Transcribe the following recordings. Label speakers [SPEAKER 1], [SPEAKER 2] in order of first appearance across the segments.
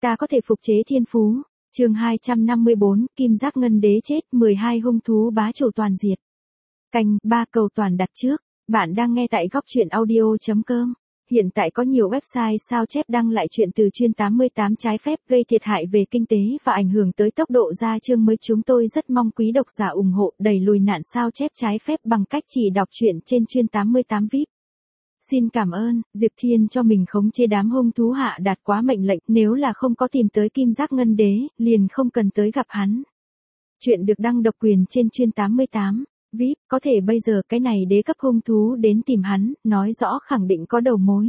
[SPEAKER 1] Ta có thể phục chế thiên phú. Chương 254, Kim Giác Ngân Đế chết, 12 hung thú bá chủ toàn diệt. Canh 3 cầu toàn đặt trước. Bạn đang nghe tại góc truyện audio.com. Hiện tại có nhiều website sao chép đăng lại chuyện từ chuyên 88 trái phép gây thiệt hại về kinh tế và ảnh hưởng tới tốc độ ra chương mới. Chúng tôi rất mong quý độc giả ủng hộ đẩy lùi nạn sao chép trái phép bằng cách chỉ đọc truyện trên chuyên 88 VIP. Xin cảm ơn. Diệp Thiên cho mình khống chế đám hung thú hạ đạt quá mệnh lệnh, nếu là không có tìm tới Kim Giác Ngân Đế, liền không cần tới gặp hắn. Chuyện được đăng độc quyền trên chuyên 88 VIP, có thể bây giờ cái này đế cấp hung thú đến tìm hắn, nói rõ khẳng định có đầu mối.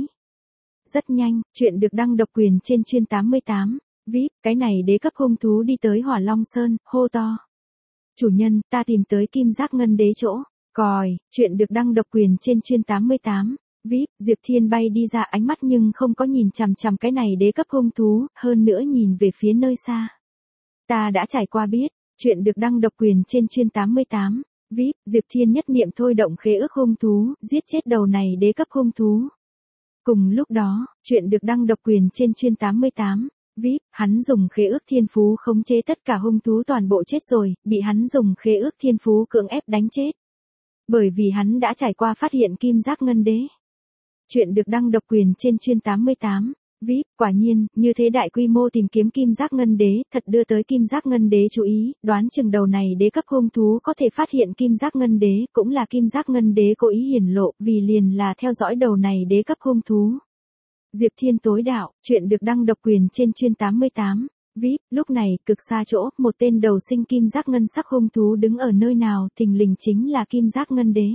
[SPEAKER 1] Rất nhanh, chuyện được đăng độc quyền trên chuyên 88 VIP, cái này đế cấp hung thú đi tới Hỏa Long Sơn, hô to. Chủ nhân, ta tìm tới Kim Giác Ngân Đế chỗ. Còi, chuyện được đăng độc quyền trên chuyên 88 VIP, Diệp Thiên bay đi ra, ánh mắt nhưng không có nhìn chằm chằm cái này đế cấp hung thú, hơn nữa nhìn về phía nơi xa. Ta đã trải qua biết, chuyện được đăng độc quyền trên chuyên 88 VIP, Diệp Thiên nhất niệm thôi động khế ước hung thú, giết chết đầu này đế cấp hung thú. Cùng lúc đó, chuyện được đăng độc quyền trên chuyên 88 VIP, hắn dùng khế ước thiên phú khống chế tất cả hung thú toàn bộ chết rồi, bị hắn dùng khế ước thiên phú cưỡng ép đánh chết. Bởi vì hắn đã trải qua phát hiện Kim Giác Ngân Đế. Chuyện được đăng độc quyền trên chuyên 88 VIP, quả nhiên, như thế đại quy mô tìm kiếm Kim Giác Ngân Đế, thật đưa tới Kim Giác Ngân Đế chú ý, đoán chừng đầu này đế cấp hung thú có thể phát hiện Kim Giác Ngân Đế, cũng là Kim Giác Ngân Đế cố ý hiển lộ, vì liền là theo dõi đầu này đế cấp hung thú. Diệp Thiên tối đạo, chuyện được đăng độc quyền trên chuyên 88 VIP, lúc này, cực xa chỗ, một tên đầu sinh Kim Giác Ngân sắc hung thú đứng ở nơi nào, thình lình chính là Kim Giác Ngân Đế.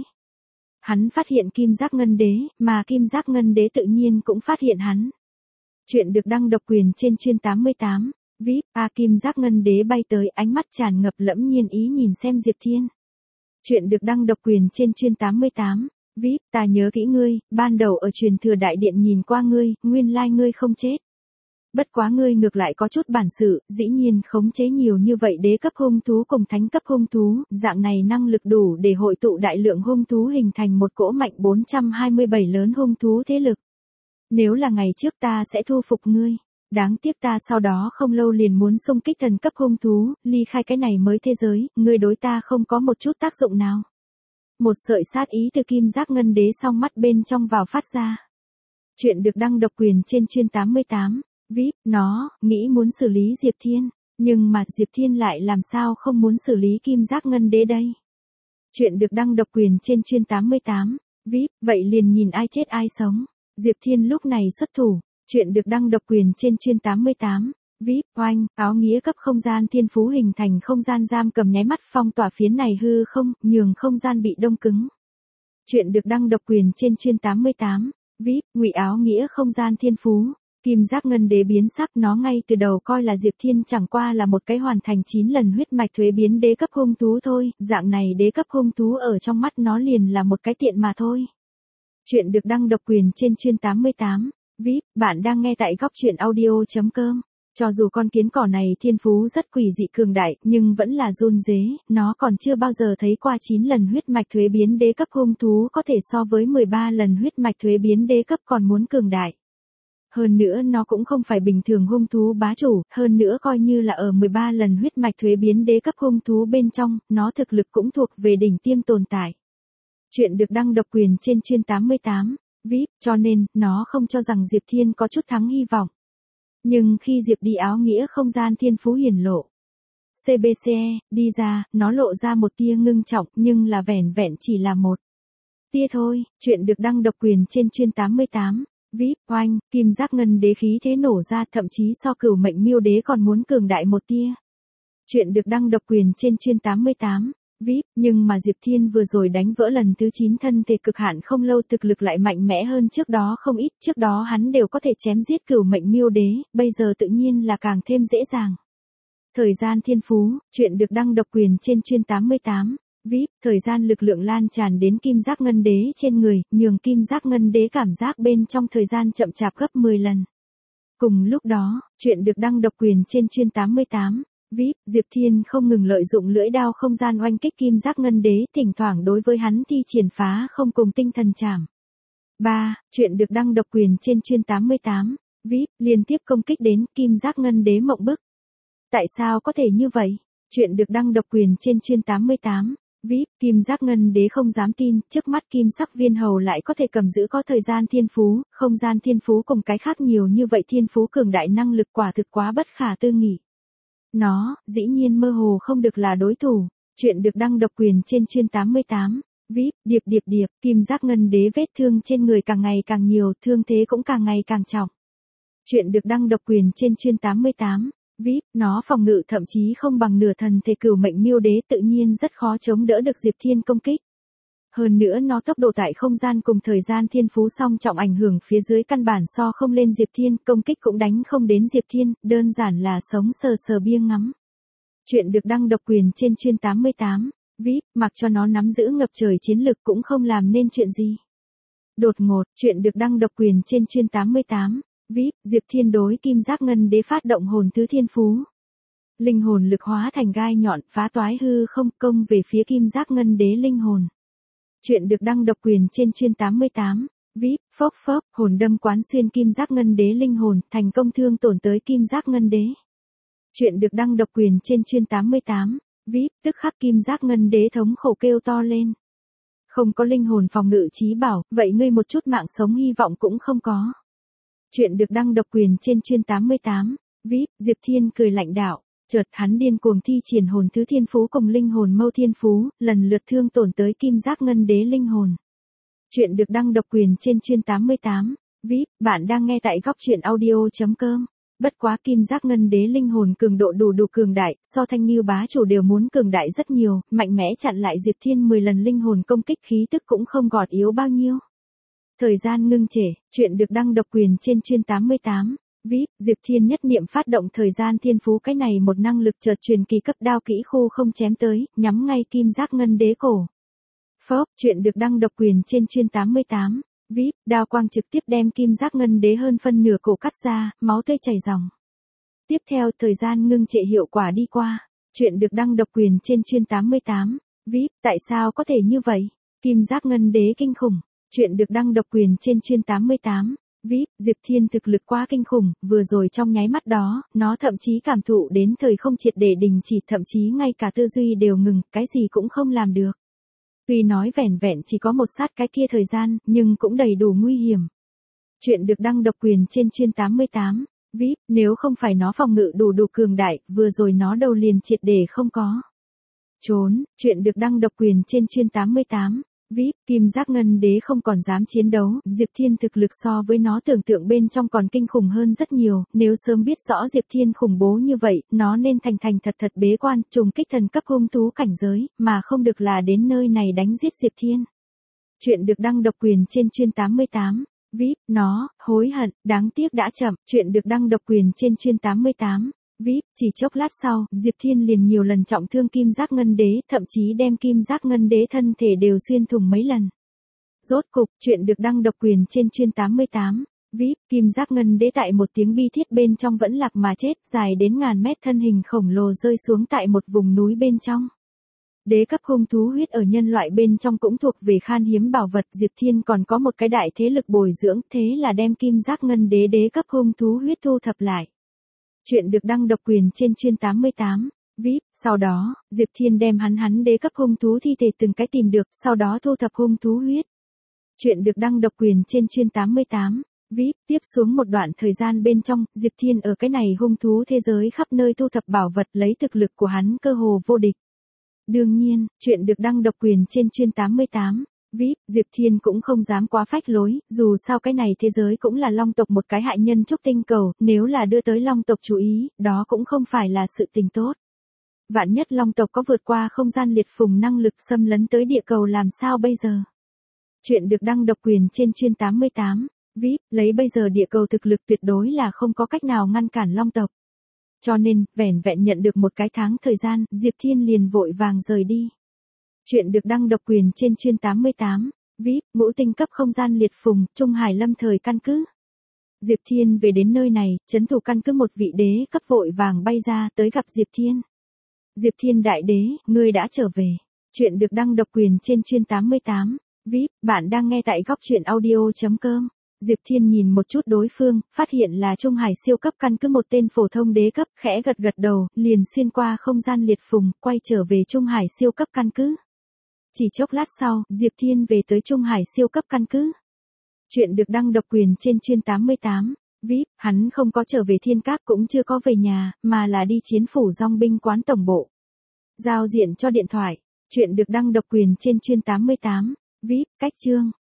[SPEAKER 1] Hắn phát hiện Kim Giác Ngân Đế, mà Kim Giác Ngân Đế tự nhiên cũng phát hiện hắn. Chuyện được đăng độc quyền trên chuyên 88 VIP, Kim Giác Ngân Đế bay tới, ánh mắt tràn ngập lẫm nhiên ý nhìn xem Diệp Thiên. Chuyện được đăng độc quyền trên chuyên 88 VIP, ta nhớ kỹ ngươi, ban đầu ở truyền thừa đại điện nhìn qua ngươi, nguyên lai ngươi không chết. Bất quá ngươi ngược lại có chút bản sự, dĩ nhiên khống chế nhiều như vậy đế cấp hung thú cùng thánh cấp hung thú, dạng này năng lực đủ để hội tụ đại lượng hung thú hình thành một cỗ mạnh 427 lớn hung thú thế lực. Nếu là ngày trước ta sẽ thu phục ngươi. Đáng tiếc ta sau đó không lâu liền muốn xung kích thần cấp hung thú, ly khai cái này mới thế giới, ngươi đối ta không có một chút tác dụng nào. Một sợi sát ý từ Kim Giác Ngân Đế song mắt bên trong vào phát ra. Chuyện được đăng độc quyền trên chuyên 88 VIP, nó nghĩ muốn xử lý Diệp Thiên, nhưng mà Diệp Thiên lại làm sao không muốn xử lý Kim Giác Ngân Đế đây. Chuyện được đăng độc quyền trên chuyên 88 VIP, vậy liền nhìn ai chết ai sống. Diệp Thiên lúc này xuất thủ. Chuyện được đăng độc quyền trên chuyên 88 VIP, oanh, áo nghĩa cấp không gian thiên phú hình thành không gian giam cầm nháy mắt phong tỏa phiến này hư không, nhường không gian bị đông cứng. Chuyện được đăng độc quyền trên chuyên 88 VIP, ngụy áo nghĩa không gian thiên phú. Kim Giác Ngân Đế biến sắc, nó ngay từ đầu coi là Diệp Thiên chẳng qua là một cái hoàn thành 9 lần huyết mạch thuế biến đế cấp hung thú thôi, dạng này đế cấp hung thú ở trong mắt nó liền là một cái tiện mà thôi. Chuyện được đăng độc quyền trên chuyên 88 VIP, bạn đang nghe tại góc truyện audio.com. Cho dù con kiến cỏ này thiên phú rất quỷ dị cường đại, nhưng vẫn là run rế, nó còn chưa bao giờ thấy qua 9 lần huyết mạch thuế biến đế cấp hung thú có thể so với 13 lần huyết mạch thuế biến đế cấp còn muốn cường đại. Hơn nữa nó cũng không phải bình thường hung thú bá chủ, hơn nữa coi như là ở 13 lần huyết mạch thuế biến đế cấp hung thú bên trong, nó thực lực cũng thuộc về đỉnh tiêm tồn tại. Chuyện được đăng độc quyền trên chuyên 88 VIP, cho nên, nó không cho rằng Diệp Thiên có chút thắng hy vọng. Nhưng khi Diệp đi áo nghĩa không gian thiên phú hiển lộ. CBCE, đi ra, nó lộ ra một tia ngưng trọng, nhưng là vẻn vẹn chỉ là một tia thôi. Chuyện được đăng độc quyền trên chuyên 88 VIP, oanh, Kim Giác Ngân Đế khí thế nổ ra, thậm chí so Cửu Mệnh Miêu Đế còn muốn cường đại một tia. Chuyện được đăng độc quyền trên chuyên 88 VIP, nhưng mà Diệp Thiên vừa rồi đánh vỡ lần thứ 9 thân thể cực hạn không lâu, thực lực lại mạnh mẽ hơn trước đó không ít, trước đó hắn đều có thể chém giết Cửu Mệnh Miêu Đế, bây giờ tự nhiên là càng thêm dễ dàng. Thời gian thiên phú, chuyện được đăng độc quyền trên chuyên 88 VIP, thời gian lực lượng lan tràn đến Kim Giác Ngân Đế trên người, nhường Kim Giác Ngân Đế cảm giác bên trong thời gian chậm chạp gấp 10 lần. Cùng lúc đó, chuyện được đăng độc quyền trên chuyên 88 VIP, Diệp Thiên không ngừng lợi dụng lưỡi đao không gian oanh kích Kim Giác Ngân Đế, thỉnh thoảng đối với hắn thi triển phá không cùng tinh thần trảm. 3. Chuyện được đăng độc quyền trên chuyên 88 VIP, liên tiếp công kích đến Kim Giác Ngân Đế mộng bức. Tại sao có thể như vậy? Chuyện được đăng độc quyền trên Chuyên 88. VIP, Kim Giác Ngân Đế không dám tin, trước mắt Kim Sắc Viên Hầu lại có thể cầm giữ có thời gian thiên phú, không gian thiên phú cùng cái khác nhiều như vậy thiên phú cường đại năng lực quả thực quá bất khả tư nghị. Nó, dĩ nhiên mơ hồ không được là đối thủ. Chuyện được đăng độc quyền trên Chuyên 88. VIP, điệp, Kim Giác Ngân Đế vết thương trên người càng ngày càng nhiều, thương thế cũng càng ngày càng trọng. Chuyện được đăng độc quyền trên Chuyên 88. VIP, nó phòng ngự thậm chí không bằng nửa thần thể cửu mệnh miêu đế, tự nhiên rất khó chống đỡ được Diệp Thiên công kích. Hơn nữa nó tốc độ tại không gian cùng thời gian thiên phú song trọng ảnh hưởng phía dưới căn bản so không lên Diệp Thiên, công kích cũng đánh không đến Diệp Thiên, đơn giản là sống sờ sờ bia ngắm. Chuyện được đăng độc quyền trên Chuyên 88. VIP, mặc cho nó nắm giữ ngập trời chiến lực cũng không làm nên chuyện gì. Đột ngột, chuyện được đăng độc quyền trên Chuyên 88. VIP, Diệp Thiên đối Kim Giác Ngân Đế phát động hồn thứ thiên phú. Linh hồn lực hóa thành gai nhọn, phá toái hư không, công về phía Kim Giác Ngân Đế linh hồn. Chuyện được đăng độc quyền trên Chuyên 88. VIP, phốc, hồn đâm quán xuyên Kim Giác Ngân Đế linh hồn, thành công thương tổn tới Kim Giác Ngân Đế. Chuyện được đăng độc quyền trên Chuyên 88. VIP, tức khắc Kim Giác Ngân Đế thống khổ kêu to lên. Không có linh hồn phòng ngự chí bảo, vậy ngươi một chút mạng sống hy vọng cũng không có. Chuyện được đăng độc quyền trên Chuyên 88. VIP, Diệp Thiên cười lạnh đạo, chợt hắn điên cuồng thi triển hồn thứ thiên phú cùng linh hồn mâu thiên phú, lần lượt thương tổn tới Kim Giác Ngân Đế linh hồn. Chuyện được đăng độc quyền trên Chuyên 88. VIP, bạn đang nghe tại goctruyện.audio.com. Bất quá Kim Giác Ngân Đế linh hồn cường độ đủ cường đại, so Thanh Nưu bá chủ đều muốn cường đại rất nhiều, mạnh mẽ chặn lại Diệp Thiên 10 lần linh hồn công kích, khí tức cũng không gọt yếu bao nhiêu. Thời gian ngưng trệ, chuyện được đăng độc quyền trên Chuyên 88. VIP, Diệp Thiên nhất niệm phát động thời gian thiên phú, cái này một năng lực chợt truyền kỳ cấp đao kỹ khô không chém tới, nhắm ngay Kim Giác Ngân Đế cổ. Phốc, chuyện được đăng độc quyền trên Chuyên 88. VIP, đao quang trực tiếp đem Kim Giác Ngân Đế hơn phân nửa cổ cắt ra, máu tươi chảy ròng. Tiếp theo thời gian ngưng trệ hiệu quả đi qua. Chuyện được đăng độc quyền trên Chuyên 88. VIP, tại sao có thể như vậy? Kim Giác Ngân Đế kinh khủng. Chuyện được đăng độc quyền trên Chuyên 88. VIP, Diệp Thiên thực lực quá kinh khủng, vừa rồi trong nháy mắt đó, nó thậm chí cảm thụ đến thời không triệt để đình chỉ, thậm chí ngay cả tư duy đều ngừng, cái gì cũng không làm được. Tuy nói vẻn vẹn chỉ có một sát cái kia thời gian, nhưng cũng đầy đủ nguy hiểm. Chuyện được đăng độc quyền trên Chuyên 88. VIP, nếu không phải nó phòng ngự đủ cường đại, vừa rồi nó đầu liền triệt để không có. Trốn, chuyện được đăng độc quyền trên Chuyên 88. VIP, Kim Giác Ngân Đế không còn dám chiến đấu, Diệp Thiên thực lực so với nó tưởng tượng bên trong còn kinh khủng hơn rất nhiều, nếu sớm biết rõ Diệp Thiên khủng bố như vậy, nó nên thành thật bế quan, trùng kích thần cấp hung thú cảnh giới, mà không được là đến nơi này đánh giết Diệp Thiên. Chuyện được đăng độc quyền trên Chuyên 88. VIP, nó, hối hận, đáng tiếc đã chậm, chuyện được đăng độc quyền trên Chuyên 88. VIP, chỉ chốc lát sau, Diệp Thiên liền nhiều lần trọng thương Kim Giác Ngân Đế, thậm chí đem Kim Giác Ngân Đế thân thể đều xuyên thủng mấy lần. Rốt cục, chuyện được đăng độc quyền trên Chuyên 88. VIP, Kim Giác Ngân Đế tại một tiếng bi thiết bên trong vẫn lạc mà chết, dài đến ngàn mét thân hình khổng lồ rơi xuống tại một vùng núi bên trong. Đế cấp hung thú huyết ở nhân loại bên trong cũng thuộc về khan hiếm bảo vật, Diệp Thiên còn có một cái đại thế lực bồi dưỡng, thế là đem Kim Giác Ngân Đế đế cấp hung thú huyết thu thập lại. Chuyện được đăng độc quyền trên Chuyên 88. VIP, sau đó, Diệp Thiên đem hắn đế cấp hung thú thi thể từng cái tìm được, sau đó thu thập hung thú huyết. Chuyện được đăng độc quyền trên Chuyên 88. VIP, tiếp xuống một đoạn thời gian bên trong, Diệp Thiên ở cái này hung thú thế giới khắp nơi thu thập bảo vật, lấy thực lực của hắn cơ hồ vô địch. Đương nhiên, chuyện được đăng độc quyền trên Chuyên 88. VIP, Diệp Thiên cũng không dám quá phách lối, dù sao cái này thế giới cũng là Long tộc một cái hại nhân trúc tinh cầu, nếu là đưa tới Long tộc chú ý, đó cũng không phải là sự tình tốt. Vạn nhất Long tộc có vượt qua không gian liệt phùng năng lực xâm lấn tới địa cầu làm sao bây giờ? Chuyện được đăng độc quyền trên Chuyên 88. VIP, lấy bây giờ địa cầu thực lực tuyệt đối là không có cách nào ngăn cản Long tộc. Cho nên, vẻn vẹn nhận được một cái tháng thời gian, Diệp Thiên liền vội vàng rời đi. Chuyện được đăng độc quyền trên Chuyên 88. VIP, ngũ tinh cấp không gian liệt phùng, Trung Hải lâm thời căn cứ. Diệp Thiên về đến nơi này, trấn thủ căn cứ một vị đế cấp vội vàng bay ra tới gặp Diệp Thiên. Diệp Thiên đại đế, ngươi đã trở về. Chuyện được đăng độc quyền trên Chuyên 88. VIP, bạn đang nghe tại goctruyện.audio.com. Diệp Thiên nhìn một chút đối phương, phát hiện là Trung Hải siêu cấp căn cứ một tên phổ thông đế cấp, khẽ gật gật đầu, liền xuyên qua không gian liệt phùng, quay trở về Trung Hải siêu cấp căn cứ. Chỉ chốc lát sau, Diệp Thiên về tới Trung Hải siêu cấp căn cứ. Chuyện được đăng độc quyền trên chuyên 88. VIP, hắn không có trở về Thiên Các cũng chưa có về nhà, mà là đi chiến phủ dòng binh quán tổng bộ. Giao diện cho điện thoại. Chuyện được đăng độc quyền trên chuyên 88. VIP, cách chương.